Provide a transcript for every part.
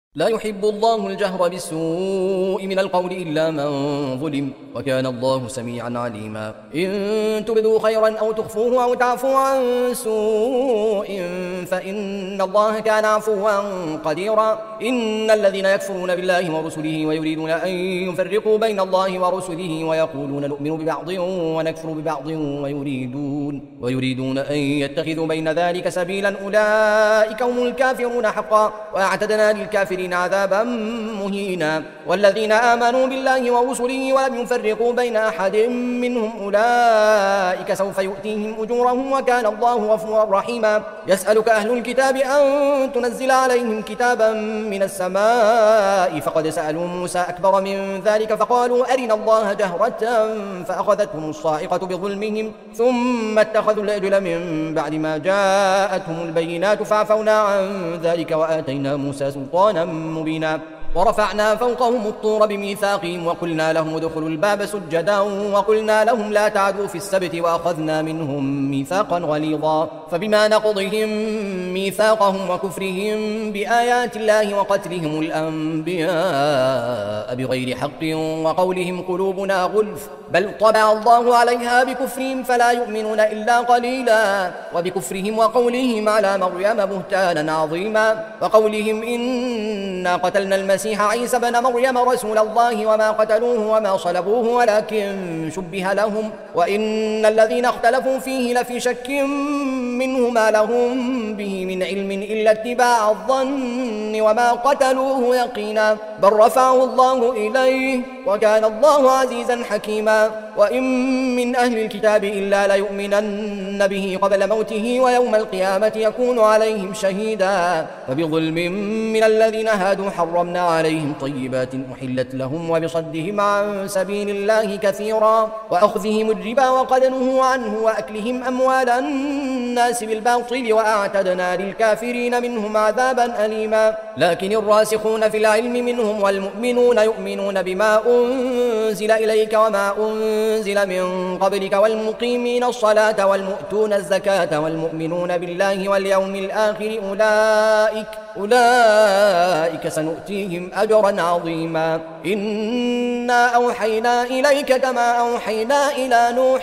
لا يحب الله الجهر بالسوء من القول إلا من ظلم، وكان الله سميعا عليما. إن تبدوا خيرا أو تخفوه أو تعفوا عن سوء فإن الله كان عفوا قديرا. إن الذين يكفرون بالله ورسله ويريدون أن يفرقوا بين الله ورسله ويقولون نؤمن ببعض ونكفر ببعض ويريدون أن يتخذوا بين ذلك سبيلا أولئك هم الكافرون حقا، وأعتدنا للكافرين عذابا مهينا. والذين آمنوا بالله ورسله ولم يفرقوا بين أحد منهم أولئك سوف يؤتيهم أجورهم وكان الله غفورا رحيما. يسألك أهل الكتاب أن تنزل عليهم كتابا من السماء فقد سألوا موسى أكبر من ذلك فقالوا أرنا الله جهرة فأخذتهم الصاعقة بظلمهم ثم اتخذوا العجل من بعد ما جاءتهم البينات فعفونا عن ذلك وآتينا موسى سلطانا مبينا. ورفعنا فوقهم الطور بميثاقهم وقلنا لهم ادخلوا الباب سجدا وقلنا لهم لا تعدوا في السبت وأخذنا منهم ميثاقا غليظا. فبما نقضهم ميثاقهم وكفرهم بآيات الله وقتلهم الأنبياء بغير حق وقولهم قلوبنا غلف بل طبع الله عليها بكفرهم فلا يؤمنون إلا قليلا. وبكفرهم وقولهم على مريم بهتانا عظيما وقولهم إنا قتلنا المسيح عيسى بن مريم رسول الله وما قتلوه وما صلبوه ولكن شبه لهم وإن الذين اختلفوا فيه لفي شك منه ما لهم به من علم إلا اتباع الظن وما قتلوه يقينا بل رفعه الله إليه وكان الله عزيزا حكيما. وإن من أهل الكتاب إلا ليؤمنن به قبل موته ويوم القيامة يكون عليهم شهيدا. فبظلم من الذين هادوا حرمنا عليهم طيبات أحلت لهم وبصدهم عن سبيل الله كثيرا وأخذهم الربا وقد نهوا عنه وأكلهم أموال الناس بالباطل وأعتدنا للكافرين منهم عذابا أليما. لكن الراسخون في العلم منهم والمؤمنون يؤمنون بما أنزل إليك وما أنزل من قبلك والمقيمين الصلاة والمؤتون الزكاة والمؤمنون بالله واليوم الآخر أولئك سنؤتيهم أجرا عظيما. إنا أوحينا إليك كما أوحينا إلى نوح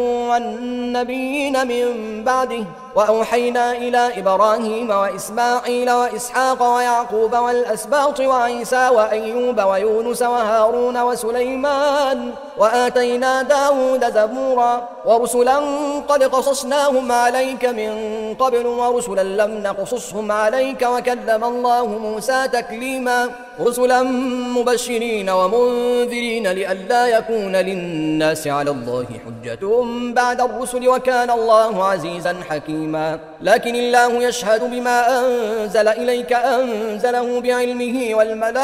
والنبيين من بعده وأوحينا إلى إبراهيم وإسماعيل وإسحاق ويعقوب والأسباط وعيسى وأيوب ويونس وهارون وسليمان وآتينا داود زبورا ورسلا قد قصصناهم عليك من قبل ورسلا لم نقصصهم عليك وكلم الله موسى تكليما. رسلا مبشرين ومنذرين لئلا يكون للناس على الله حجة بعد الرسل وكان الله عزيزا حكيما. لكن الله يشهد بما أنزل إليك أنزله بعلمه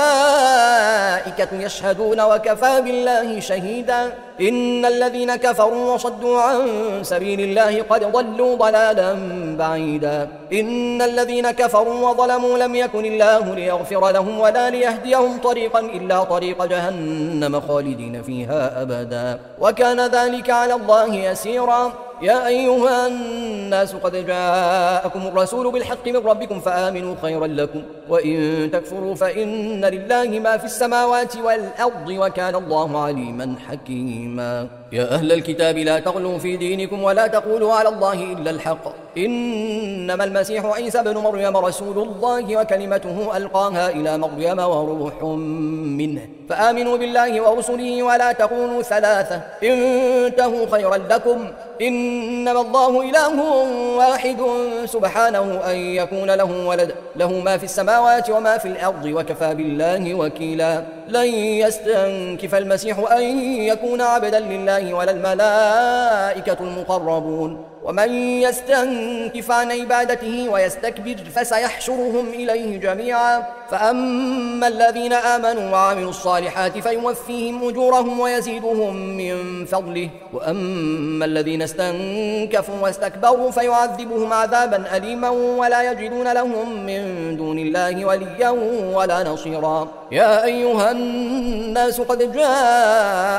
والملائكة يشهدون وكفى بالله شهيدا. إن الذين كفروا وصدوا عن سبيل الله قد ضلوا ضلالا بعيدا. إن الذين كفروا وظلموا لم يكن الله ليغفر لهم ولا ليهديهم طريقا إلا طريق جهنم خالدين فيها أبدا وكان ذلك على الله يسيرا. يا أيها الناس قد جاءكم الرسول بالحق من ربكم فآمنوا خيرا لكم وإن تكفروا فإن لله ما في السماوات والأرض وكان الله عليما حكيما. يا أهل الكتاب لا تغلوا في دينكم ولا تقولوا على الله إلا الحق إنما المسيح عيسى بن مريم رسول الله وكلمته ألقاها إلى مريم وروح منه فآمنوا بالله ورسله ولا تقولوا ثلاثة انتهوا خيرا لكم إنما الله إله واحد سبحانه أن يكون له ولد له ما في السماوات وما في الأرض وكفى بالله وكيلا. لن يستنكف المسيح أن يكون عبدا لله ولا الملائكة المقربون ومن يستنكف عن عبادته ويستكبر فسيحشرهم إليه جميعا. فأما الذين آمنوا وعملوا الصالحات فيوفيهم أجورهم ويزيدهم من فضله وأما الذين استنكفوا واستكبروا فيعذبهم عذابا أليما ولا يجدون لهم من دون الله وليا ولا نصيرا. يا أيها الناس قد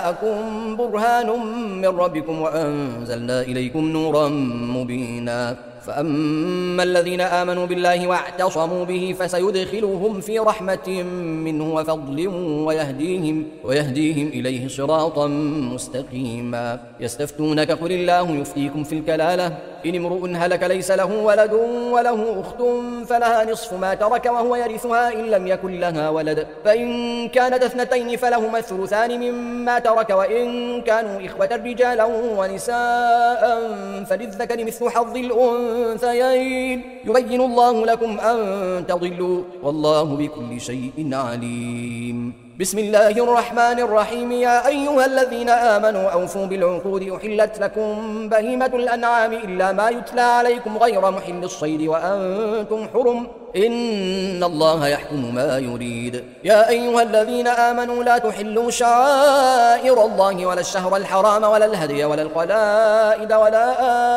جاءكم برهان من ربكم وأنزلنا إليكم نورا مبينا. فأما الذين آمنوا بالله واعتصموا به فسيدخلهم في رحمة منه وفضل ويهديهم إليه صراطا مستقيما. يستفتونك قل الله يفتيكم في الكلالة إن امرؤ هلك ليس له ولد وله أخت فلها نصف ما ترك وهو يرثها إن لم يكن لها ولد، فإن كانت اثنتين فلهما الثلثان مما ترك، وإن كانوا إخوة رجالا ونساء فللذكر مثل حظ الأنثيين. يبين الله لكم أن تضلوا والله بكل شيء عليم. بسم الله الرحمن الرحيم. يا أيها الذين آمنوا أوفوا بالعقود أحلت لكم بهيمة الأنعام إلا ما يتلى عليكم غير محل الصيد وأنتم حرم إن الله يحكم ما يريد. يا أيها الذين آمنوا لا تحلوا شعائر الله ولا الشهر الحرام ولا الهدي ولا القلائد ولا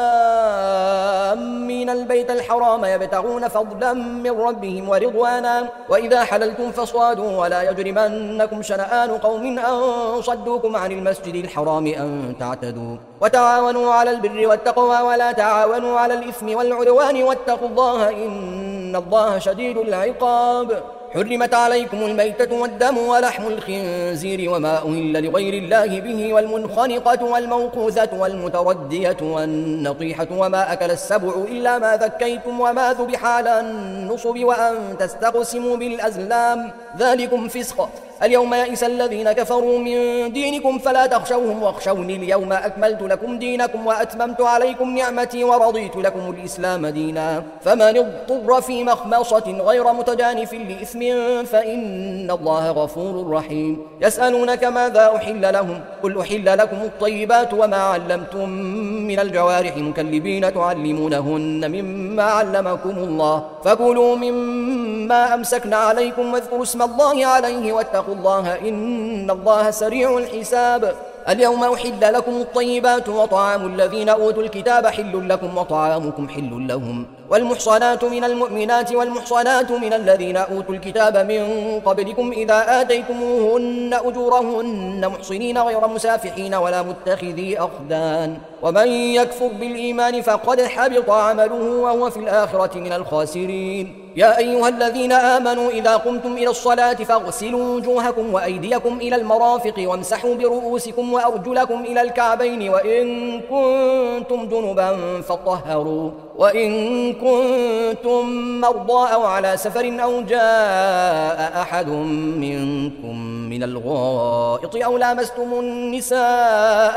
آمين البيت الحرام يبتغون فضلا من ربهم ورضوانا وإذا حللتم فاصطادوا ولا يجرمنكم شنآن قوم أن صدوكم عن المسجد الحرام أن تعتدوا وتعاونوا على البر والتقوى ولا تعاونوا على الإثم والعدوان واتقوا الله إن الله شديد العقاب. حرمت عليكم الميتة والدم ولحم الخنزير وما أهل لغير الله به والمنخنقة والموقوذة والمتردية والنطيحة وما أكل السبع إلا ما ذكيتم وما ذبح على النصب وأن تستقسموا بالأزلام ذلكم فسق. اليوم يئس الذين كفروا من دينكم فلا تخشوهم واخشوني اليوم أكملت لكم دينكم وأتممت عليكم نعمتي ورضيت لكم الإسلام دينا. فمن اضطر في مخمصة غير متجانف لإثم فإن الله غفور رحيم. يسألونك ماذا أحل لهم قل أحل لكم الطيبات وما علمتم من الجوارح مكلبين تعلمونهن مما علمكم الله فكلوا مما أمسكن عليكم واذكروا اسم الله عليه واتقوا الله إن الله سريع الحساب. اليوم أحل لكم الطيبات وطعام الذين أوتوا الكتاب حل لكم وطعامكم حل لهم والمحصنات من المؤمنات والمحصنات من الذين أوتوا الكتاب من قبلكم إذا آتيتموهن أجورهن محصنين غير مسافحين ولا متخذي أخدان ومن يكفر بالإيمان فقد حبط عمله وهو في الآخرة من الخاسرين. يا أيها الذين آمنوا إذا قمتم إلى الصلاة فاغسلوا وجوهكم وأيديكم إلى المرافق وامسحوا برؤوسكم وأرجلكم إلى الكعبين وإن كنتم جنبا فطهروا وإن كنتم مرضى أو على سفر أو جاء أحد منكم من الغائط أو لامستم النساء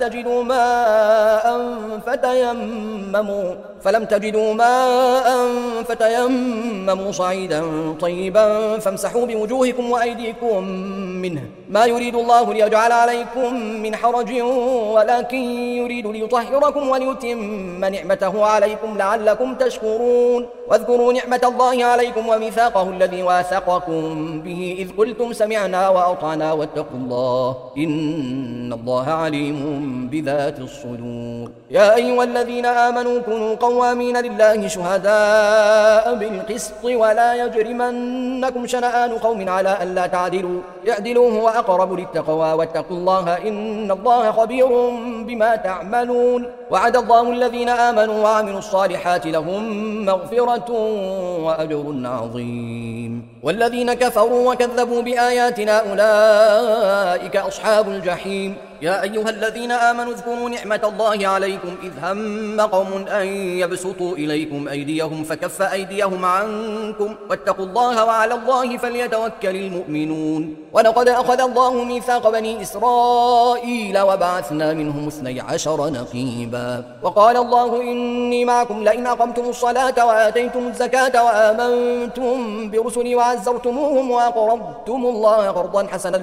فلم تجدوا ماء فتيمموا صعيدا طيبا فامسحوا بوجوهكم وأيديكم منه ما يريد الله ليجعل عليكم من حرج ولكن يريد ليطهركم وليتم نعمته عليكم لعلكم تشكرون. واذكروا نعمة الله عليكم وميثاقه الذي واثقكم به إذ قلتم سمعنا وأطعنا واتقوا الله إن الله عليم بذات الصدور. يا أيها الذين آمنوا كونوا قوامين لله شهداء بالقسط ولا يجرمنكم شنآن قوم على ألا تعدلوا اعدلوا هو أقرب للتقوى واتقوا الله إن الله خبير بما تعملون. وعد الله الذين آمنوا وعملوا الصالحات لهم مغفرة وأجر عظيم. والذين كفروا وكذبوا بآياتنا أولئك أصحاب الجحيم. يا أيها الذين آمنوا اذكروا نعمة الله عليكم إذ هم قوم أن يبسطوا إليكم أيديهم فكف أيديهم عنكم واتقوا الله وعلى الله فليتوكل المؤمنون. ولقد أخذ الله ميثاق بني إسرائيل وبعثنا منهم 12 نقيبا وقال الله إني معكم لئن أقمتم الصلاة وآتيتم الزكاة وآمنتم برسلي وعزرتموهم وأقرضتم الله قرضا حسنا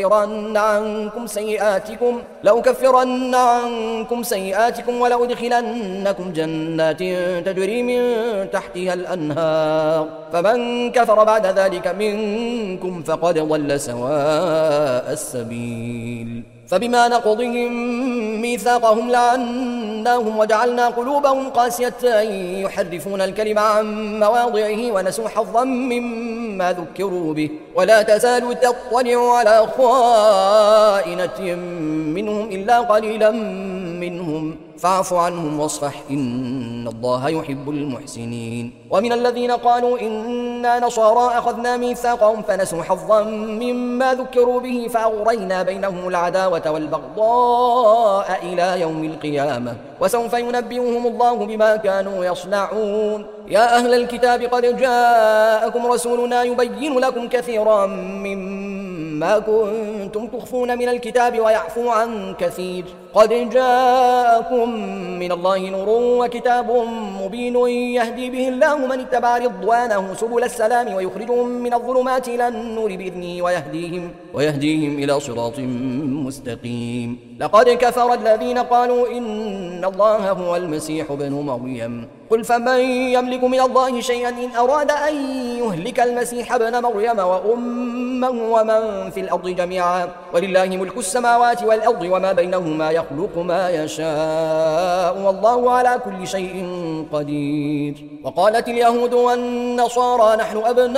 لأكفرن عنكم سيئاتكم ولأدخلنكم جنات تجري من تحتها الأنهار فمن كفر بعد ذلك منكم فقد ضل سواء السبيل. فبما نقضهم ميثاقهم لعناهم وجعلنا قلوبهم قاسية يحرفون الكلم عن مواضعه ونسوا حظا مما ذكروا به ولا تزال تطلع على خائنة منهم إلا قليلا منهم فاعف عنهم واصفح إن الله يحب المحسنين. ومن الذين قالوا إنا نصارى أخذنا ميثاقهم فنسوا حظا مما ذكروا به فأغرينا بينهم العداوة والبغضاء إلى يوم القيامة وسوف ينبئهم الله بما كانوا يصنعون. يا أهل الكتاب قد جاءكم رسولنا يبين لكم كثيرا مما كنتم تخفون من الكتاب ويعفو عن كثير. قد جاءكم من الله نور وكتاب مبين يهدي به الله من اتبع رضوانه سبل السلام ويخرجهم من الظلمات إلى النور بإذنه ويهديهم إلى صراط مستقيم. لقد كفر الذين قالوا إن الله هو المسيح ابن مريم قل فمن يملك من الله شيئا إن أراد أن يهلك المسيح ابن مريم وأمه ومن في الأرض جميعا ولله ملك السماوات والأرض وما بينهما يخلق ما يشاء والله على كل شيء قدير. وقالت اليهود والنصارى نحن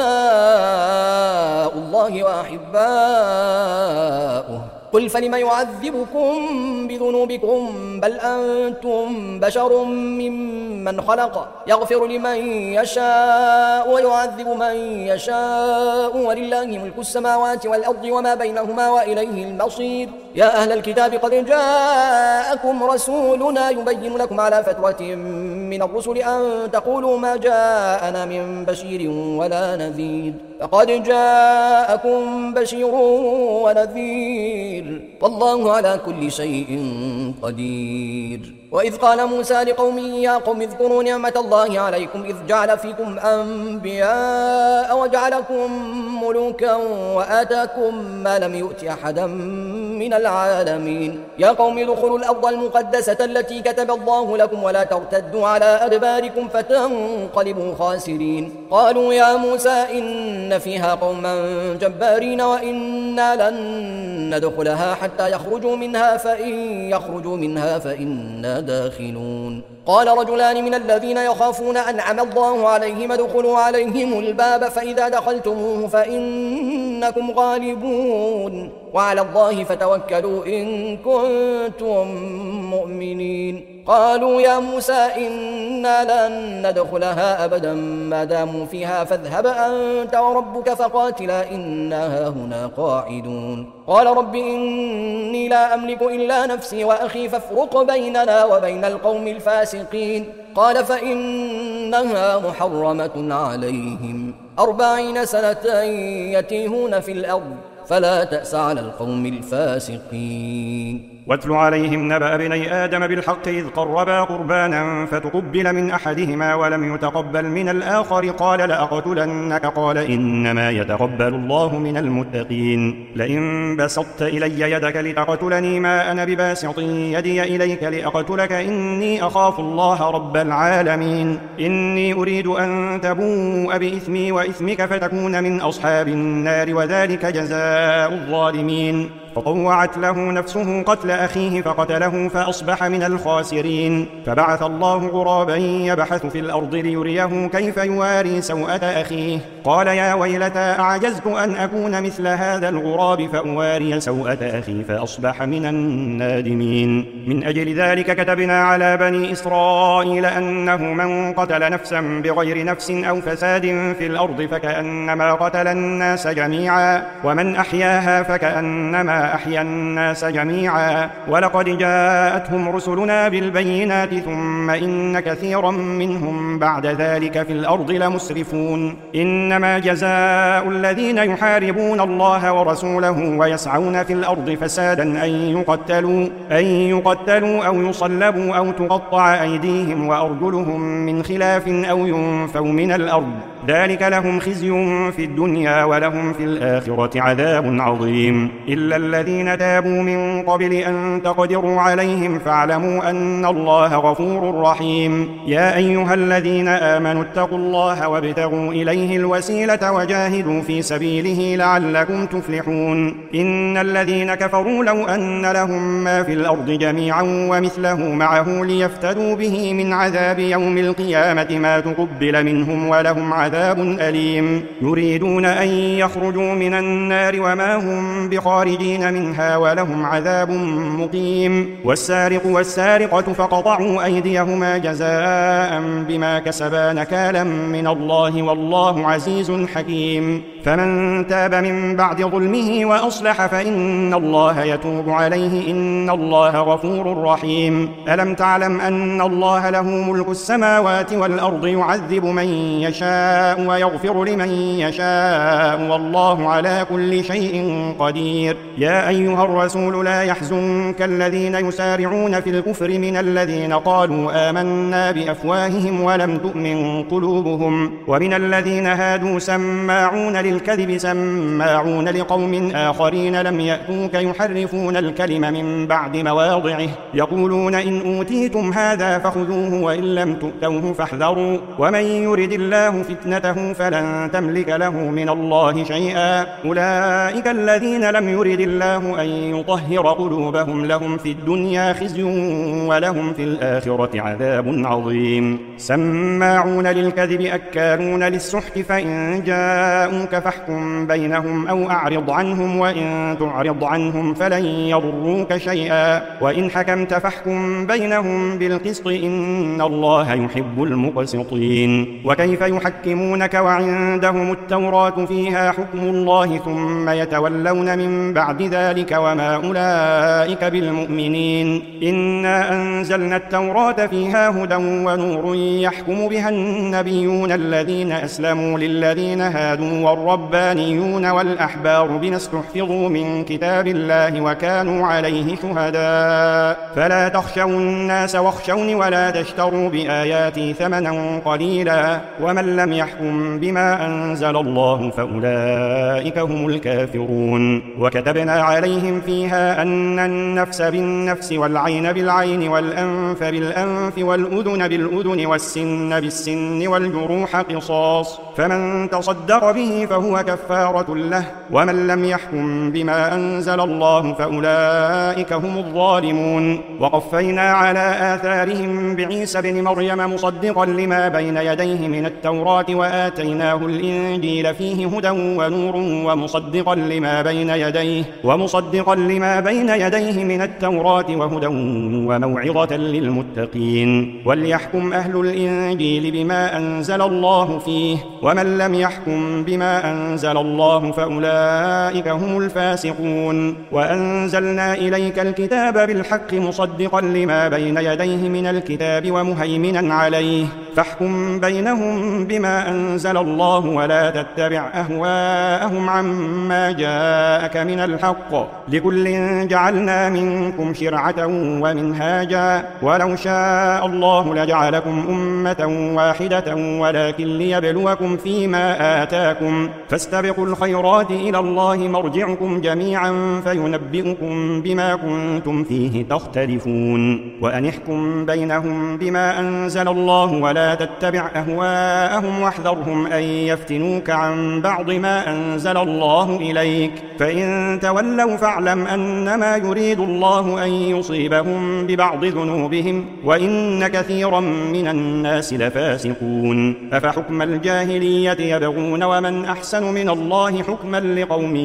أبناء الله وأحباؤه قل فلم يعذبكم بذنوبكم بل أنتم بشر ممن خلق يغفر لمن يشاء ويعذب من يشاء ولله ملك السماوات والأرض وما بينهما وإليه المصير. يا أهل الكتاب قد جاءكم رسولنا يبين لكم على فترة من الرسل أن تقولوا ما جاءنا من بشير ولا نذير فقد جاءكم بشير ونذير والله على كل شيء قدير. وإذ قال موسى لقومه يا قوم اذكروا نعمة الله عليكم إذ جعل فيكم أنبياء وجعلكم ملوكا وآتاكم ما لم يؤت أحدا من العالمين. يا قوم ادخلوا الأرض المقدسة التي كتب الله لكم ولا ترتدوا على أدباركم فتنقلبوا خاسرين. قالوا يا موسى إن فيها قوما جبارين وإنا لن ندخلها حتى يخرجوا منها فإن يخرجوا منها فإنا داخلون. قال رجلان من الذين يخافون أنعم الله عليهم ادخلوا عليهم الباب فإذا دخلتموه فإنكم غالبون وعلى الله فتوكلوا إن كنتم مؤمنين. قالوا يا موسى إنا لن ندخلها أبدا ما داموا فيها فاذهب أنت وربك فقاتلا إنا هنا قاعدون. قال رب إني لا أملك إلا نفسي وأخي فافرق بيننا وبين القوم الفاسقين. قال فإنها محرمة عليهم 40 سنة يتيهون في الأرض فلا تأس على القوم الفاسقين. واتل عليهم نبأ ابني آدم بالحق إذ قربا قربانا فتقبل من أحدهما ولم يتقبل من الآخر قال لأقتلنك قال إنما يتقبل الله من المتقين. لئن بسطت إلي يدك لتقتلني ما أنا بباسط يدي إليك لأقتلك إني أخاف الله رب العالمين. إني أريد أن تبوء بإثمي وإثمك فتكون من أصحاب النار وذلك جزاء الظالمين. فطوعت له نفسه قتل أخيه فقتله فأصبح من الخاسرين. فبعث الله غرابا يبحث في الأرض ليريه كيف يواري سوءة أخيه قال يا ويلتى أعجزت أن أكون مثل هذا الغراب فأواري سوءة أخي فأصبح من النادمين. من أجل ذلك كتبنا على بني إسرائيل أنه من قتل نفسا بغير نفس أو فساد في الأرض فكأنما قتل الناس جميعا ومن أحياها فكأنما أحيا الناس جميعا. ولقد جاءتهم رسلنا بالبينات ثم إن كثيرا منهم بعد ذلك في الأرض لمسرفون. إنما جزاء الذين يحاربون الله ورسوله ويسعون في الأرض فسادا أن يقتلوا أو يصلبوا أو تقطع أيديهم وأرجلهم من خلاف أو ينفوا من الأرض ذلك لهم خزي في الدنيا ولهم في الآخرة عذاب عظيم. إلا الذين تابوا من قبل أن تقدروا عليهم فاعلموا أن الله غفور رحيم. يا أيها الذين آمنوا اتقوا الله وابتغوا إليه الوسيلة وجاهدوا في سبيله لعلكم تفلحون. إن الذين كفروا لو أن لهم ما في الأرض جميعا ومثله معه ليفتدوا به من عذاب يوم القيامة ما تقبل منهم ولهم عذاب أليم. يريدون أن يخرجوا من النار وما هم بخارجين خالدين منها ولهم عذاب مقيم. والسارق والسارقة فقطعوا أيديهما جزاء بما كسبا نكالا من الله والله عزيز حكيم. فمن تاب من بعد ظلمه وأصلح فإن الله يتوب عليه إن الله غفور رحيم. ألم تعلم أن الله له ملك السماوات والأرض يعذب من يشاء ويغفر لمن يشاء والله على كل شيء قدير. يا أيها الرسول لا يحزنك الذين يسارعون في الكفر من الذين قالوا آمنا بأفواههم ولم تؤمن قلوبهم ومن الذين هادوا سماعون للكذب سماعون لقوم آخرين لم يأتوك يحرفون الكلم من بعد مواضعه يقولون إن أوتيتم هذا فخذوه وإن لم تؤتوه فاحذروا ومن يرد الله فتنته فلن تملك له من الله شيئا أولئك الذين لم يرد الله أن يطهر قلوبهم لهم في الدنيا خزي ولهم في الآخرة عذاب عظيم. سماعون للكذب أكالون للسحت فإن جاءوك فاحكم بينهم أو أعرض عنهم وإن تعرض عنهم فلن يضروك شيئا وإن حكمت فاحكم بينهم بالقسط إن الله يحب المقسطين. وكيف يحكمونك وعندهم التوراة فيها حكم الله ثم يتولون من بعد ذلك وما أولئك بالمؤمنين. إنا أنزلنا التوراة فيها هدى ونور يحكم بها النبيون الذين أسلموا للذين هادوا والربانيون والأحبار بما استحفظوا من كتاب الله وكانوا عليه شهداء فلا تخشوا الناس واخشوني ولا تشتروا بآياتي ثمنا قليلا ومن لم يحكم بما أنزل الله فأولئك هم الكافرون. وكتبنا عليهم فيها أن النفس بالنفس والعين بالعين والأنف بالأنف والأذن بالأذن والسن بالسن والجروح قصاص فمن تصدق به فهو كفارة له ومن لم يحكم بما أنزل الله فأولئك هم الظالمون. وقفينا على آثارهم بعيسى بن مريم مصدقا لما بين يديه من التوراة وآتيناه الإنجيل فيه هدى ونور ومصدقا لما بين يديه من التوراة وهدى وموعظة للمتقين. وليحكم أهل الإنجيل بما أنزل الله فيه ومن لم يحكم بما أنزل الله فأولئك هم الفاسقون. وأنزلنا إليك الكتاب بالحق مصدقا لما بين يديه من الكتاب ومهيمنا عليه فاحكم بينهم بما أنزل الله ولا تتبع أهواءهم عما جاءك من الحق لكل جعلنا منكم شرعة ومنهاجا ولو شاء الله لجعلكم أمة واحدة ولكن ليبلوكم فيما آتاكم فاستبقوا الخيرات إلى الله مرجعكم جميعا فينبئكم بما كنتم فيه تختلفون. وأن احكم بينهم بما أنزل الله ولا تتبع أهواءهم واحذرهم أن يفتنوك عن بعض ما أنزل الله إليك فإن تولوا فاعلم أنما يريد الله أن يصيبهم ببعض ذنوبهم وإن كثيرا من الناس لفاسقون. أفحكم الجاهلية يبغون ومن أحسن من الله حكما لقوم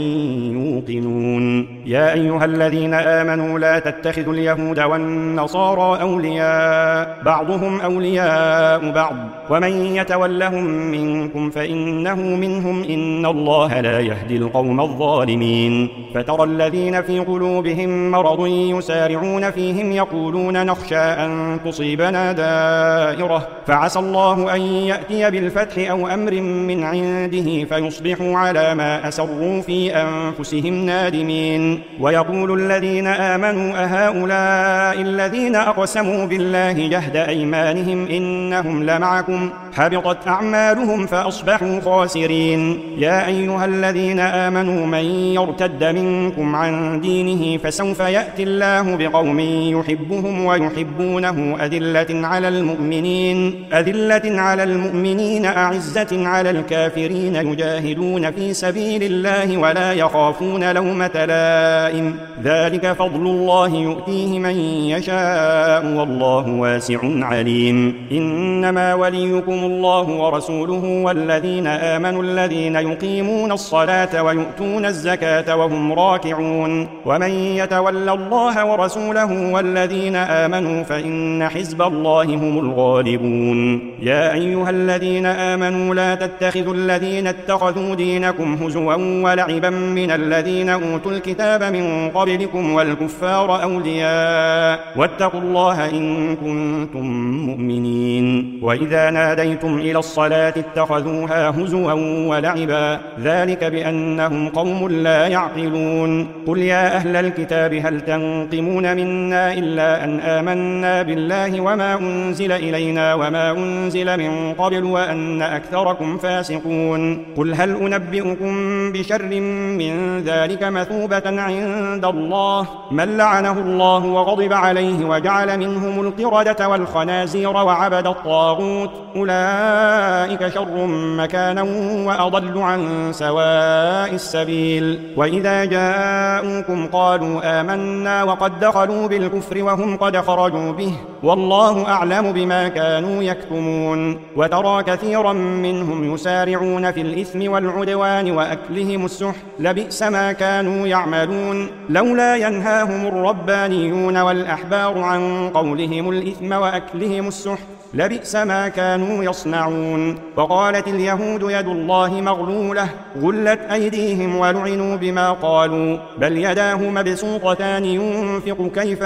يوقنون. يا أيها الذين آمنوا لا تتخذوا اليهود والنصارى أولياء بعضهم أولياء بعض ومن يتولهم منكم فإنه منهم إن الله لا يهدي القوم الظالمين. فترى الذين في قلوبهم مرض يسارعون فيهم يقولون نخشى أن تصيبنا دائرة فعسى الله أن يأتي بالفتح أو أمر من عنده فيصبحوا على ما أسروا في أنفسهم نادمين. ويقول الذين آمنوا أهؤلاء الذين أقسموا بالله جهد أيمانهم إنهم لمعكم حبطت أعمالهم فأصبحوا خاسرين. يا أيها الذين آمنوا من يرتد منكم عن دينه فسوف يأتي الله بقوم يحبهم ويحبونه أذلة على المؤمنين أعزة على الكافرين يجاهدون في سبيل الله ولا يخافون لومة لائم ذلك فضل الله يؤتيه من يشاء والله واسع عليم. إنما وليكم الله ورسوله والذين آمنوا الذين يقيمون الصلاة ويؤتون الزكاة وهم راكعون ومن يتول الله ورسوله والذين آمنوا فإن حزب الله هم الغالبون يا أيها الذين آمنوا لا تتخذوا الذين اتخذوا دينكم هزوا ولعبا من الذين أوتوا الكتاب من قبلكم والكفار أولياء واتقوا الله إن كنتم مؤمنين وإذا ناديتم إلى الصلاة اتخذوها هزوا ولعبا ذلك بأنهم قوم لا يعقلون قل يا أهل الكتاب هل تنقمون منا إلا أن آمنا بالله وما أنزل إلينا وما أنزل من قبل وأن أكثركم فاسقون قل هل أنبئكم بشر من ذلك مثوبة عند الله من لعنه الله وغضب عليه وجعل منهم القردة والخنازير وعبد الطاغوت أولئك شر مكانا وأضل عن سواء السبيل وإذا جاءوكم قالوا آمنا وقد دخلوا بالكفر وهم قد خرجوا به والله أعلم بما كانوا يكتمون وترى كثيرا منهم يسارعون في الإثم والعدوان وأكلهم السحت لبئس ما كانوا يعملون لولا ينهاهم الربانيون والأحبار عن قولهم الإثم وأكلهم السحت لبئس ما كانوا يصنعون وقالت اليهود يد الله مغلولة غلت أيديهم ولعنوا بما قالوا بل يداه مبسوطتان ينفق كيف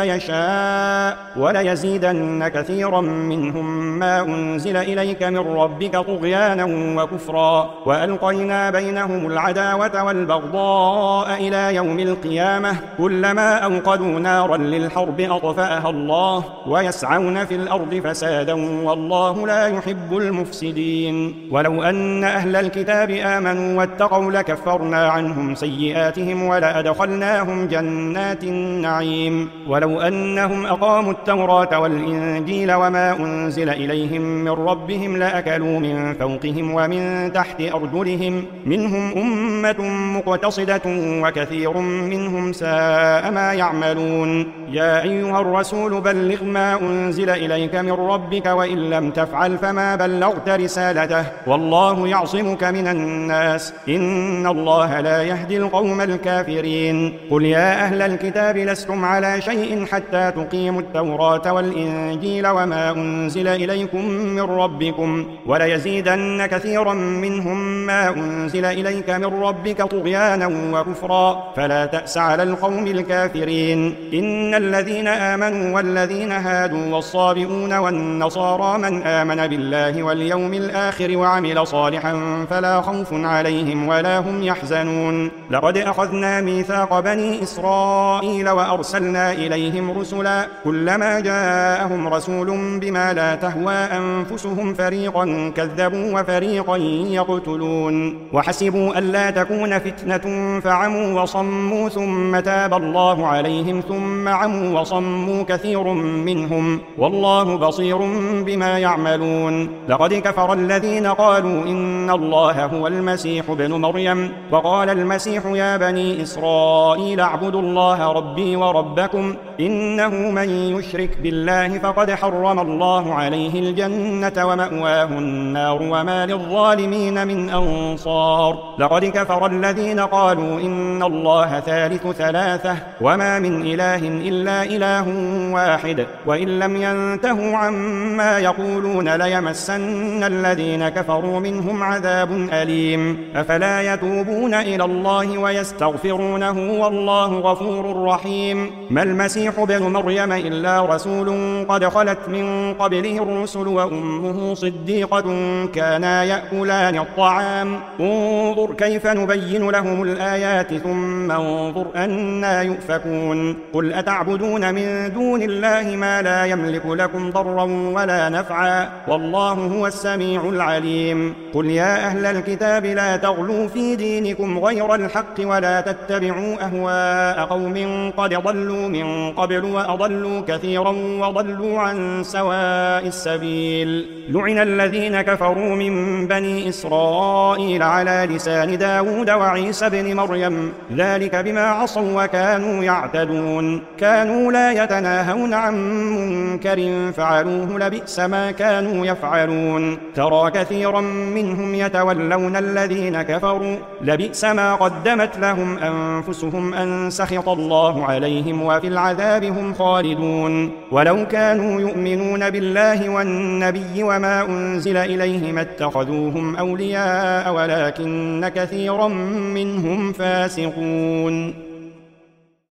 يشاء وليزيدن كثيرا منهم ما أنزل إليك من ربك طغيانا وكفرا وألقينا بينهم العداوة والبغضاء إلى يوم القيامة كلما أوقدوا نارا للحرب أطفأها الله ويسعون في الأرض فسادا والله لا يحب المفسدين ولو أن أهل الكتاب آمنوا واتقوا لكفرنا عنهم سيئاتهم ولأدخلناهم جنات النعيم ولو أنهم أقاموا التوراة والإنجيل وما أنزل إليهم من ربهم لأكلوا من فوقهم ومن تحت أرجلهم منهم أمة مقتصدة وكثير منهم ساء ما يعملون يا أيها الرسول بلغ ما أنزل إليك من ربك وإن لم تفعل فما بلغت رسالته والله يعصمك من الناس إن الله لا يهدي القوم الكافرين قل يا أهل الكتاب لستم على شيء حتى تقيموا التوراة والإنجيل وما أنزل إليكم من ربكم وليزيدن كثيرا منهم ما أنزل إليك من ربك طغيانا وكفرا فلا تأس على القوم الكافرين إن الذين آمنوا والذين هادوا والصابئون والنصارى من آمن بالله واليوم الآخر وعمل صالحا فلا خوف عليهم ولا هم يحزنون لقد أخذنا ميثاق بني إسرائيل وأرسلنا إليهم رسلا كلما جاءهم رسول بما لا تهوى أنفسهم فريقا كذبوا وفريقا يقتلون وحسبوا ألا تكون فتنة فعموا وصموا ثم تاب الله عليهم ثم عموا وصموا كثير منهم والله بصير بما يعملون لقد كفر الذين قالوا إن الله هو المسيح ابن مريم وقال المسيح يا بني إسرائيل اعبدوا الله ربي وربكم إنه من يشرك بالله فقد حرم الله عليه الجنة ومأواه النار وما للظالمين من أنصار لقد كفر الذين قالوا إن الله ثالث ثلاثة وما من إله إلا إله واحد وإن لم ينتهوا عما يقولون ليمسن الذين كفروا منهم عذاب أليم أفلا يتوبون إلى الله ويستغفرونه والله غفور رحيم ما المسيح ابن مريم إلا رسول قد خلت من قبله الرسل وأمه صديقة كانا يأكلان الطعام انظر كيف نبين لهم الآيات ثم انظر أنى يؤفكون قل أتعبدون من دون الله ما لا يملك لكم ضرا ولا نفعا والله هو السميع العليم قل يا أهل الكتاب لا تغلوا في دينكم غير الحق ولا تتبعوا أهواء قوم قد ضلوا من قبل وأضلوا كثيرا وضلوا عن سواء السبيل لعن الذين كفروا من بني إسرائيل على لسان داود وعيسى بن مريم ذلك بما عصوا وكانوا يعتدون كانوا لا يتناهون عن منكر فعلوه لبئس ما كانوا يفعلون ترى كثيرا منهم يتولون الذين كفروا لبئس ما قدمت لهم أنفسهم أن سخط الله عليهم وفي العذاب هم خالدون ولو كانوا يؤمنون بالله والنبي وما أنزل إليه ما اتخذوهم أولياء ولكن كثيرا منهم فاسقون